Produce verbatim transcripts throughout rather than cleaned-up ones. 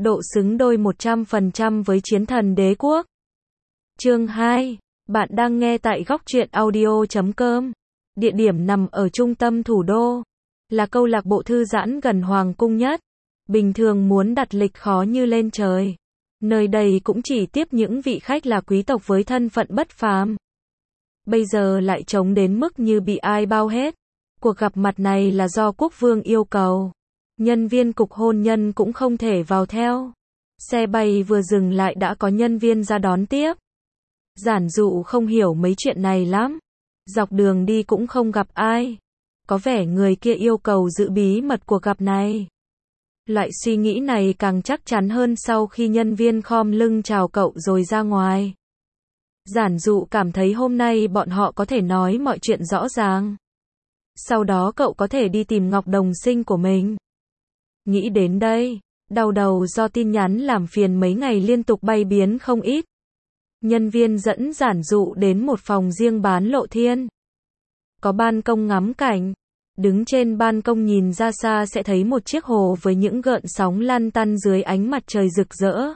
độ xứng đôi một trăm phần trăm với chiến thần đế quốc. Chương hai. Bạn đang nghe tại góc truyện audio chấm com. Địa điểm nằm ở trung tâm thủ đô, là câu lạc bộ thư giãn gần hoàng cung nhất. Bình thường muốn đặt lịch khó như lên trời. Nơi đây cũng chỉ tiếp những vị khách là quý tộc với thân phận bất phàm. Bây giờ lại trống đến mức như bị ai bao hết. Cuộc gặp mặt này là do quốc vương yêu cầu. Nhân viên cục hôn nhân cũng không thể vào theo. Xe bay vừa dừng lại đã có nhân viên ra đón tiếp. Giản Dụ không hiểu mấy chuyện này lắm. Dọc đường đi cũng không gặp ai. Có vẻ người kia yêu cầu giữ bí mật cuộc gặp này. Loại suy nghĩ này càng chắc chắn hơn sau khi nhân viên khom lưng chào cậu rồi ra ngoài. Giản Dụ cảm thấy hôm nay bọn họ có thể nói mọi chuyện rõ ràng. Sau đó cậu có thể đi tìm Ngọc đồng sinh của mình. Nghĩ đến đây, đau đầu do tin nhắn làm phiền mấy ngày liên tục bay biến không ít. Nhân viên dẫn Giản Dụ đến một phòng riêng bán lộ thiên. Có ban công ngắm cảnh. Đứng trên ban công nhìn ra xa sẽ thấy một chiếc hồ với những gợn sóng lăn tăn dưới ánh mặt trời rực rỡ.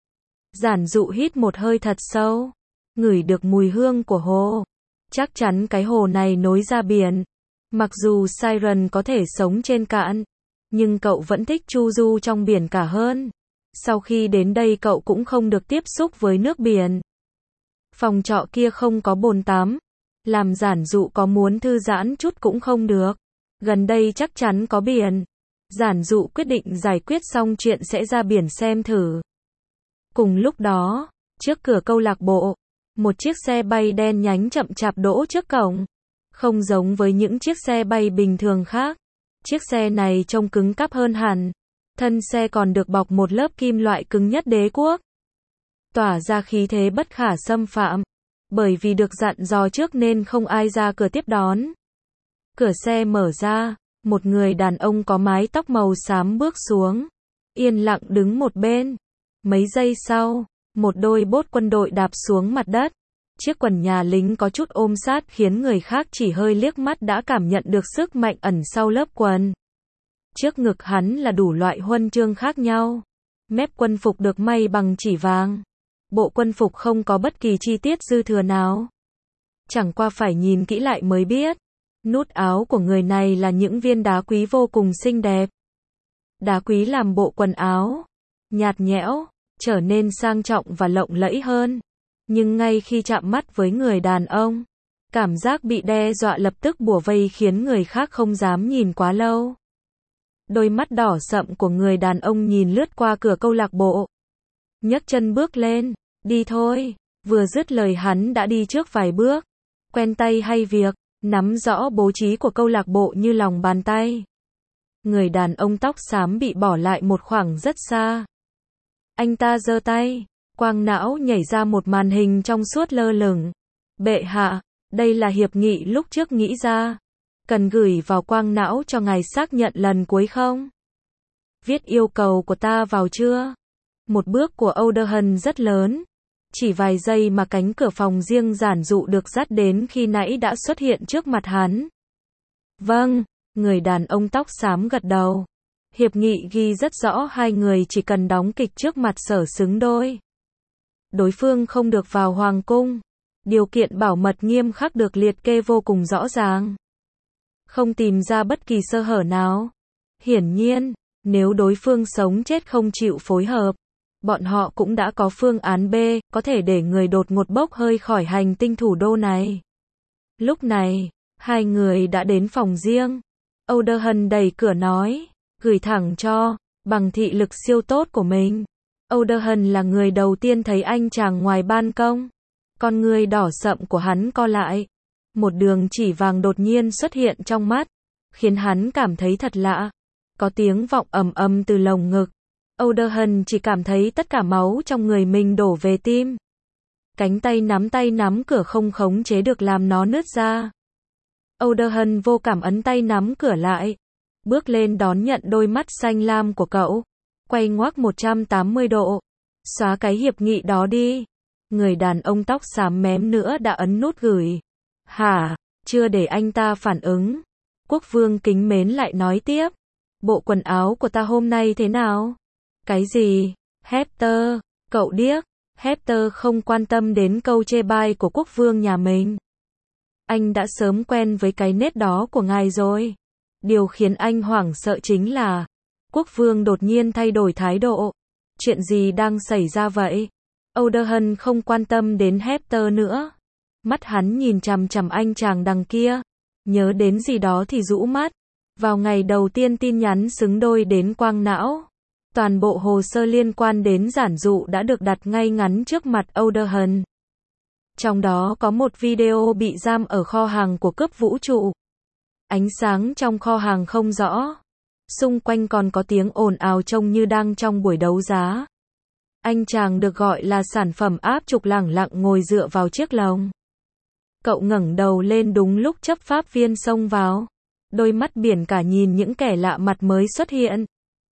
Giản Dụ hít một hơi thật sâu, ngửi được mùi hương của hồ. Chắc chắn cái hồ này nối ra biển. Mặc dù Siren có thể sống trên cạn, nhưng cậu vẫn thích chu du trong biển cả hơn. Sau khi đến đây cậu cũng không được tiếp xúc với nước biển. Phòng trọ kia không có bồn tắm, làm Giản Dụ có muốn thư giãn chút cũng không được. Gần đây chắc chắn có biển. Giản Dụ quyết định giải quyết xong chuyện sẽ ra biển xem thử. Cùng lúc đó, trước cửa câu lạc bộ, một chiếc xe bay đen nhánh chậm chạp đỗ trước cổng. Không giống với những chiếc xe bay bình thường khác. Chiếc xe này trông cứng cáp hơn hẳn. Thân xe còn được bọc một lớp kim loại cứng nhất đế quốc. Tỏa ra khí thế bất khả xâm phạm. Bởi vì được dặn dò trước nên không ai ra cửa tiếp đón. Cửa xe mở ra, một người đàn ông có mái tóc màu xám bước xuống. Yên lặng đứng một bên. Mấy giây sau, một đôi bốt quân đội đạp xuống mặt đất. Chiếc quần nhà lính có chút ôm sát khiến người khác chỉ hơi liếc mắt đã cảm nhận được sức mạnh ẩn sau lớp quần. Trước ngực hắn là đủ loại huân chương khác nhau. Mép quân phục được may bằng chỉ vàng. Bộ quân phục không có bất kỳ chi tiết dư thừa nào. Chẳng qua phải nhìn kỹ lại mới biết. Nút áo của người này là những viên đá quý vô cùng xinh đẹp. Đá quý làm bộ quần áo nhạt nhẽo, trở nên sang trọng và lộng lẫy hơn. Nhưng ngay khi chạm mắt với người đàn ông, cảm giác bị đe dọa lập tức bủa vây khiến người khác không dám nhìn quá lâu. Đôi mắt đỏ sậm của người đàn ông nhìn lướt qua cửa câu lạc bộ. Nhấc chân bước lên, đi thôi. Vừa dứt lời hắn đã đi trước vài bước. Quen tay hay việc, nắm rõ bố trí của câu lạc bộ như lòng bàn tay. Người đàn ông tóc xám bị bỏ lại một khoảng rất xa. Anh ta giơ tay. Quang não nhảy ra một màn hình trong suốt lơ lửng. Bệ hạ, đây là hiệp nghị lúc trước nghĩ ra. Cần gửi vào quang não cho ngài xác nhận lần cuối không? Viết yêu cầu của ta vào chưa? Một bước của Oderhan rất lớn. Chỉ vài giây mà cánh cửa phòng riêng Giản Dụ được dắt đến khi nãy đã xuất hiện trước mặt hắn. Vâng, người đàn ông tóc xám gật đầu. Hiệp nghị ghi rất rõ hai người chỉ cần đóng kịch trước mặt sở xứng đôi. Đối phương không được vào hoàng cung. Điều kiện bảo mật nghiêm khắc được liệt kê vô cùng rõ ràng. Không tìm ra bất kỳ sơ hở nào. Hiển nhiên, nếu đối phương sống chết không chịu phối hợp, bọn họ cũng đã có phương án B, có thể để người đột ngột bốc hơi khỏi hành tinh thủ đô này. Lúc này, hai người đã đến phòng riêng. Oderhan đẩy cửa nói, gửi thẳng cho, bằng thị lực siêu tốt của mình. Oderhan là người đầu tiên thấy anh chàng ngoài ban công. Con người đỏ sậm của hắn co lại. Một đường chỉ vàng đột nhiên xuất hiện trong mắt, khiến hắn cảm thấy thật lạ. Có tiếng vọng ầm ầm từ lồng ngực. Oderhan chỉ cảm thấy tất cả máu trong người mình đổ về tim. Cánh tay nắm tay nắm cửa không khống chế được làm nó nứt ra. Oderhan vô cảm ấn tay nắm cửa lại. Bước lên đón nhận đôi mắt xanh lam của cậu. Quay ngoắc một trăm tám mươi độ. Xóa cái hiệp nghị đó đi. Người đàn ông tóc xám mém nữa đã ấn nút gửi. Hả? Chưa để anh ta phản ứng. Quốc vương kính mến lại nói tiếp. Bộ quần áo của ta hôm nay thế nào? Cái gì? Hector, cậu điếc. Hector không quan tâm đến câu chê bai của quốc vương nhà mình. Anh đã sớm quen với cái nết đó của ngài rồi. Điều khiến anh hoảng sợ chính là quốc vương đột nhiên thay đổi thái độ. Chuyện gì đang xảy ra vậy? O'Dohan không quan tâm đến Hector nữa. Mắt hắn nhìn chằm chằm anh chàng đằng kia. Nhớ đến gì đó thì rũ mắt. Vào ngày đầu tiên tin nhắn xứng đôi đến quang não. Toàn bộ hồ sơ liên quan đến giản dụ đã được đặt ngay ngắn trước mặt O'Dohan. Trong đó có một video bị giam ở kho hàng của cướp vũ trụ. Ánh sáng trong kho hàng không rõ. Xung quanh còn có tiếng ồn ào trông như đang trong buổi đấu giá. Anh chàng được gọi là sản phẩm áp trục lẳng lặng ngồi dựa vào chiếc lồng. Cậu ngẩng đầu lên đúng lúc chấp pháp viên xông vào. Đôi mắt biển cả nhìn những kẻ lạ mặt mới xuất hiện.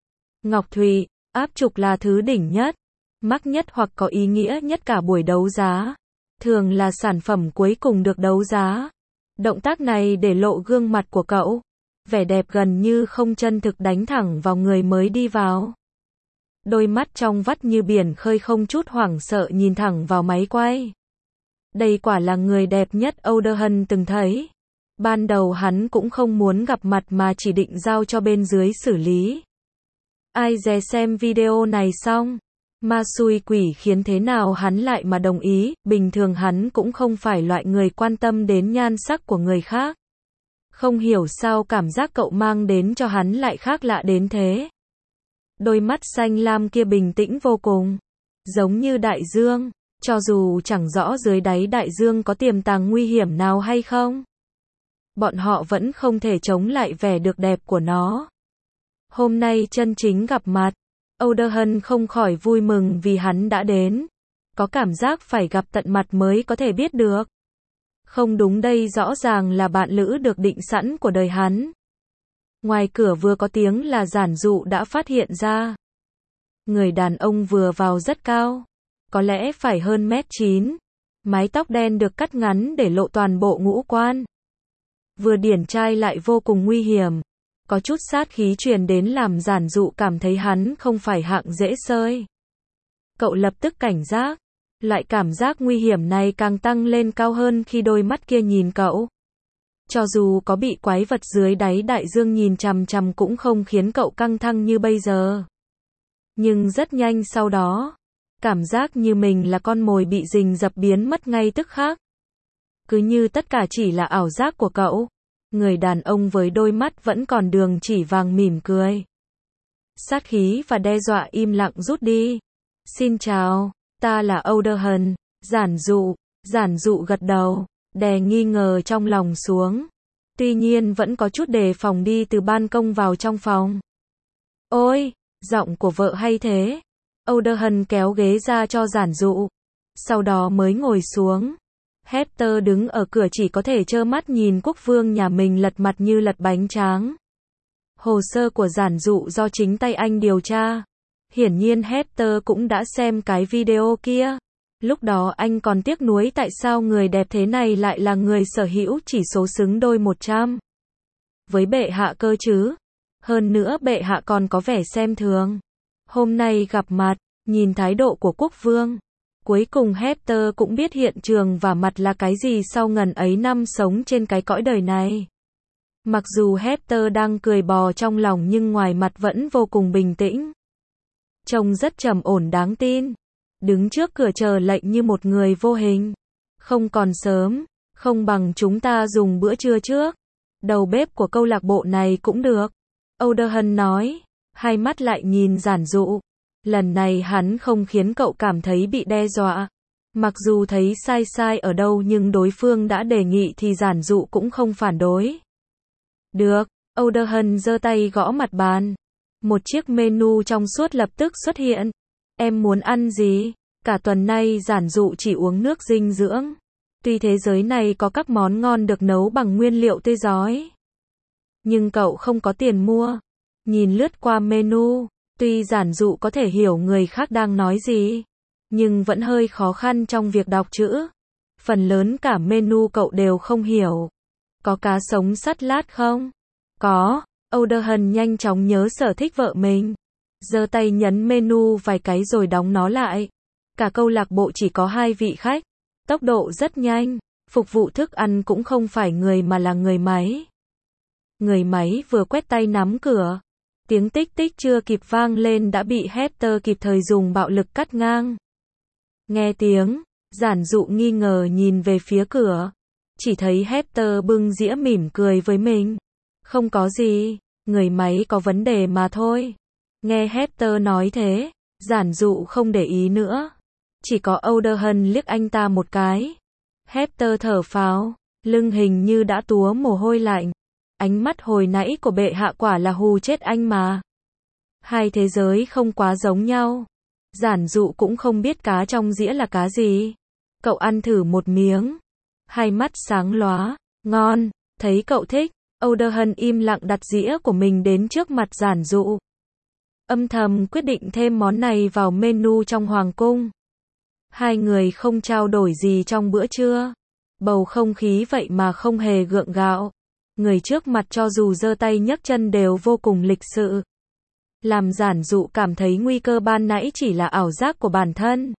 Ngọc Thùy, áp trục là thứ đỉnh nhất, mắc nhất hoặc có ý nghĩa nhất cả buổi đấu giá. Thường là sản phẩm cuối cùng được đấu giá. Động tác này để lộ gương mặt của cậu. Vẻ đẹp gần như không chân thực đánh thẳng vào người mới đi vào. Đôi mắt trong vắt như biển khơi không chút hoảng sợ nhìn thẳng vào máy quay. Đây quả là người đẹp nhất O'Dohan từng thấy. Ban đầu hắn cũng không muốn gặp mặt mà chỉ định giao cho bên dưới xử lý. Ai dè xem video này xong, ma xui quỷ khiến thế nào hắn lại mà đồng ý, bình thường hắn cũng không phải loại người quan tâm đến nhan sắc của người khác. Không hiểu sao cảm giác cậu mang đến cho hắn lại khác lạ đến thế. Đôi mắt xanh lam kia bình tĩnh vô cùng, giống như đại dương, cho dù chẳng rõ dưới đáy đại dương có tiềm tàng nguy hiểm nào hay không. Bọn họ vẫn không thể chống lại vẻ được đẹp của nó. Hôm nay chân chính gặp mặt, O'Dohan không khỏi vui mừng vì hắn đã đến. Có cảm giác phải gặp tận mặt mới có thể biết được. Không đúng, đây rõ ràng là bạn lữ được định sẵn của đời hắn. Ngoài cửa vừa có tiếng là giản dụ đã phát hiện ra. Người đàn ông vừa vào rất cao, có lẽ phải hơn mét chín. Mái tóc đen được cắt ngắn để lộ toàn bộ ngũ quan. Vừa điển trai lại vô cùng nguy hiểm. Có chút sát khí truyền đến làm giản dụ cảm thấy hắn không phải hạng dễ sơi. Cậu lập tức cảnh giác. Loại cảm giác nguy hiểm này càng tăng lên cao hơn khi đôi mắt kia nhìn cậu. Cho dù có bị quái vật dưới đáy đại dương nhìn chằm chằm cũng không khiến cậu căng thẳng như bây giờ. Nhưng rất nhanh sau đó, cảm giác như mình là con mồi bị rình rập biến mất ngay tức khắc. Cứ như tất cả chỉ là ảo giác của cậu. Người đàn ông với đôi mắt vẫn còn đường chỉ vàng mỉm cười. Sát khí và đe dọa im lặng rút đi. Xin chào, ta là O'Dohan. Giản dụ, giản dụ gật đầu, đè nghi ngờ trong lòng xuống. Tuy nhiên vẫn có chút đề phòng đi từ ban công vào trong phòng. Ôi, giọng của vợ hay thế. O'Dohan kéo ghế ra cho giản dụ. Sau đó mới ngồi xuống. Hector đứng ở cửa chỉ có thể trơ mắt nhìn quốc vương nhà mình lật mặt như lật bánh tráng. Hồ sơ của giản dụ do chính tay anh điều tra. Hiển nhiên Hector cũng đã xem cái video kia. Lúc đó anh còn tiếc nuối tại sao người đẹp thế này lại là người sở hữu chỉ số xứng đôi một trăm. Với bệ hạ cơ chứ. Hơn nữa bệ hạ còn có vẻ xem thường. Hôm nay gặp mặt, nhìn thái độ của quốc vương. Cuối cùng Hector cũng biết hiện trường và mặt là cái gì sau ngần ấy năm sống trên cái cõi đời này. Mặc dù Hector đang cười bò trong lòng nhưng ngoài mặt vẫn vô cùng bình tĩnh. Trông rất trầm ổn đáng tin. Đứng trước cửa chờ lệnh như một người vô hình. Không còn sớm, không bằng chúng ta dùng bữa trưa trước. Đầu bếp của câu lạc bộ này cũng được. O'Dohan nói, hai mắt lại nhìn giản dụ. Lần này hắn không khiến cậu cảm thấy bị đe dọa. Mặc dù thấy sai sai ở đâu nhưng đối phương đã đề nghị thì giản dụ cũng không phản đối. Được, O'Dohan giơ tay gõ mặt bàn. Một chiếc menu trong suốt lập tức xuất hiện. Em muốn ăn gì? Cả tuần nay giản dụ chỉ uống nước dinh dưỡng. Tuy thế giới này có các món ngon được nấu bằng nguyên liệu tươi rói. Nhưng cậu không có tiền mua. Nhìn lướt qua menu. Tuy giản dụ có thể hiểu người khác đang nói gì, nhưng vẫn hơi khó khăn trong việc đọc chữ. Phần lớn cả menu cậu đều không hiểu. Có cá sống sắt lát không? Có. O'Dohan nhanh chóng nhớ sở thích vợ mình. giơ tay nhấn menu vài cái rồi đóng nó lại. Cả câu lạc bộ chỉ có hai vị khách. Tốc độ rất nhanh. Phục vụ thức ăn cũng không phải người mà là người máy. Người máy vừa quét tay nắm cửa. Tiếng tích tích chưa kịp vang lên đã bị Hector kịp thời dùng bạo lực cắt ngang. Nghe tiếng, Giản Dụ nghi ngờ nhìn về phía cửa. Chỉ thấy Hector bưng dĩa mỉm cười với mình. Không có gì, người máy có vấn đề mà thôi. Nghe Hector nói thế, Giản Dụ không để ý nữa. Chỉ có Oderhun liếc anh ta một cái. Hector thở phào, lưng hình như đã túa mồ hôi lạnh. Ánh mắt hồi nãy của bệ hạ quả là hù chết anh mà. Hai thế giới không quá giống nhau. Giản Dụ cũng không biết cá trong dĩa là cá gì. Cậu ăn thử một miếng. Hai mắt sáng lóa, ngon, thấy cậu thích. Oderhun im lặng đặt dĩa của mình đến trước mặt Giản Dụ. Âm thầm quyết định thêm món này vào menu trong hoàng cung. Hai người không trao đổi gì trong bữa trưa. Bầu không khí vậy mà không hề gượng gạo. Người trước mặt cho dù giơ tay nhấc chân đều vô cùng lịch sự. Làm Giản Dụ cảm thấy nguy cơ ban nãy chỉ là ảo giác của bản thân.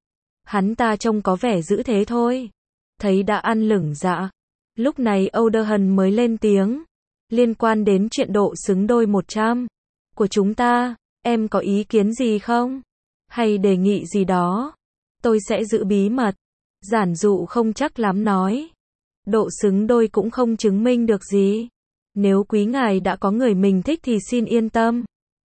Hắn ta trông có vẻ dữ thế thôi. Thấy đã ăn lửng dạ. Lúc này Oderhun mới lên tiếng. Liên quan đến chuyện độ xứng đôi một trăm của chúng ta, em có ý kiến gì không? Hay đề nghị gì đó? Tôi sẽ giữ bí mật. Giản Dụ không chắc lắm nói. Độ xứng đôi cũng không chứng minh được gì. Nếu quý ngài đã có người mình thích thì xin yên tâm.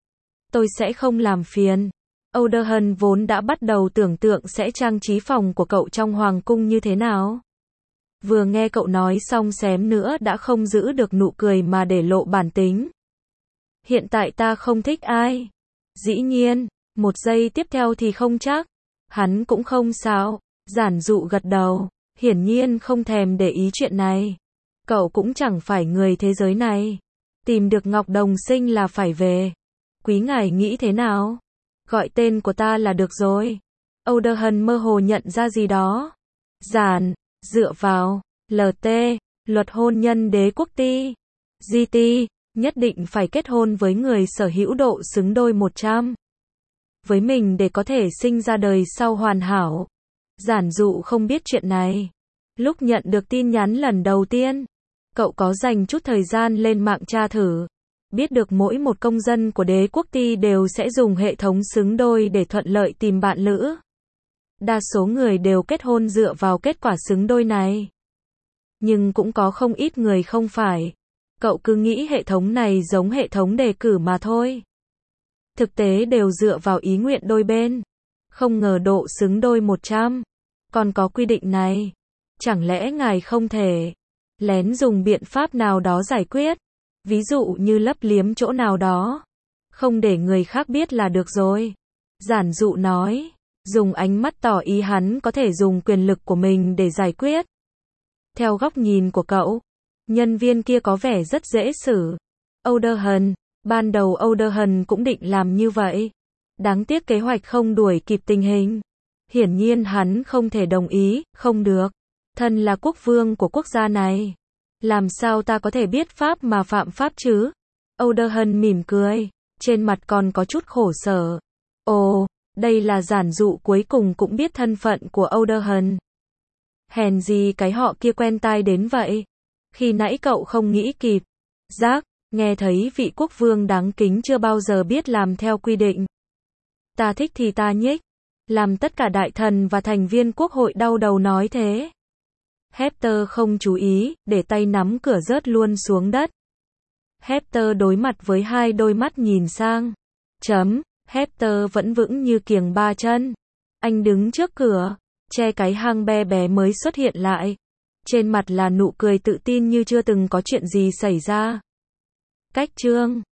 Tôi sẽ không làm phiền. Oderhun vốn đã bắt đầu tưởng tượng sẽ trang trí phòng của cậu trong hoàng cung như thế nào. Vừa nghe cậu nói xong xém nữa đã không giữ được nụ cười mà để lộ bản tính. Hiện tại ta không thích ai. Dĩ nhiên, một giây tiếp theo thì không chắc. Hắn cũng không sao. Giản Dụ gật đầu. Hiển nhiên không thèm để ý chuyện này. Cậu cũng chẳng phải người thế giới này. Tìm được Ngọc Đồng Sinh là phải về. Quý ngài nghĩ thế nào? Gọi tên của ta là được rồi. Oderhun mơ hồ nhận ra gì đó. Giản, dựa vào, lờ tê, luật hôn nhân đế quốc ti. giê tê, nhất định phải kết hôn với người sở hữu độ xứng đôi một trăm. Với mình để có thể sinh ra đời sau hoàn hảo. Giản Dụ không biết chuyện này. Lúc nhận được tin nhắn lần đầu tiên, cậu có dành chút thời gian lên mạng tra thử. Biết được mỗi một công dân của đế quốc ti đều sẽ dùng hệ thống xứng đôi để thuận lợi tìm bạn lữ. Đa số người đều kết hôn dựa vào kết quả xứng đôi này. Nhưng cũng có không ít người không phải. Cậu cứ nghĩ hệ thống này giống hệ thống đề cử mà thôi. Thực tế đều dựa vào ý nguyện đôi bên. Không ngờ độ xứng đôi một trăm. Còn có quy định này. Chẳng lẽ ngài không thể lén dùng biện pháp nào đó giải quyết? Ví dụ như lấp liếm chỗ nào đó. Không để người khác biết là được rồi. Giản Dụ nói. Dùng ánh mắt tỏ ý hắn có thể dùng quyền lực của mình để giải quyết. Theo góc nhìn của cậu, nhân viên kia có vẻ rất dễ xử. Oderhun, ban đầu Oderhun cũng định làm như vậy. Đáng tiếc kế hoạch không đuổi kịp tình hình. Hiển nhiên hắn không thể đồng ý, không được. Thân là quốc vương của quốc gia này. Làm sao ta có thể biết pháp mà phạm pháp chứ? Oderhun mỉm cười, trên mặt còn có chút khổ sở. Ồ, đây là Giản Dụ cuối cùng cũng biết thân phận của Oderhun. Hèn gì cái họ kia quen tai đến vậy. Khi nãy cậu không nghĩ kịp. Giác, nghe thấy vị quốc vương đáng kính chưa bao giờ biết làm theo quy định. Ta thích thì ta nhích. Làm tất cả đại thần và thành viên quốc hội đau đầu nói thế. Hector không chú ý, để tay nắm cửa rớt luôn xuống đất. Hector đối mặt với hai đôi mắt nhìn sang. Chấm, Hector vẫn vững như kiềng ba chân. Anh đứng trước cửa, che cái hang be bé mới xuất hiện lại. Trên mặt là nụ cười tự tin như chưa từng có chuyện gì xảy ra. Cách chương